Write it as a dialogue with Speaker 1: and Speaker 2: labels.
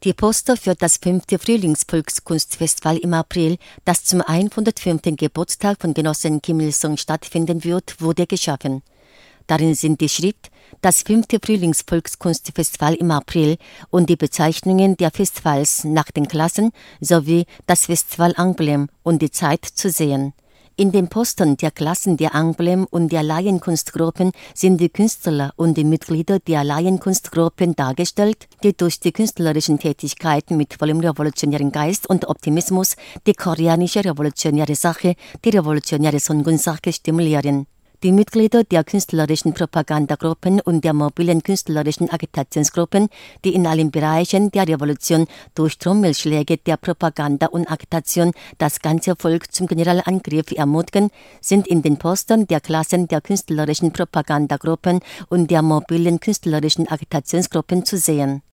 Speaker 1: Die Poster für das 5. Frühlingsvolkskunstfestival im April, das zum 105. Geburtstag von Genossin Kim Il-sung stattfinden wird, wurde geschaffen. Darin sind die Schrift „Das 5. Frühlingsvolkskunstfestival im April“ und die Bezeichnungen der Festivals nach den Klassen sowie das Festival-Emblem und die Zeit zu sehen. In den Postern der Klassen der Emblem und der Laienkunstgruppen sind die Künstler und die Mitglieder der Laienkunstgruppen dargestellt, die durch die künstlerischen Tätigkeiten mit vollem revolutionären Geist und Optimismus die koreanische revolutionäre Sache, die revolutionäre Songun-Sache stimulieren. Die Mitglieder der künstlerischen Propagandagruppen und der mobilen künstlerischen Agitationsgruppen, die in allen Bereichen der Revolution durch Trommelschläge der Propaganda und Agitation das ganze Volk zum Generalangriff ermutigen, sind in den Postern der Klassen der künstlerischen Propagandagruppen und der mobilen künstlerischen Agitationsgruppen zu sehen.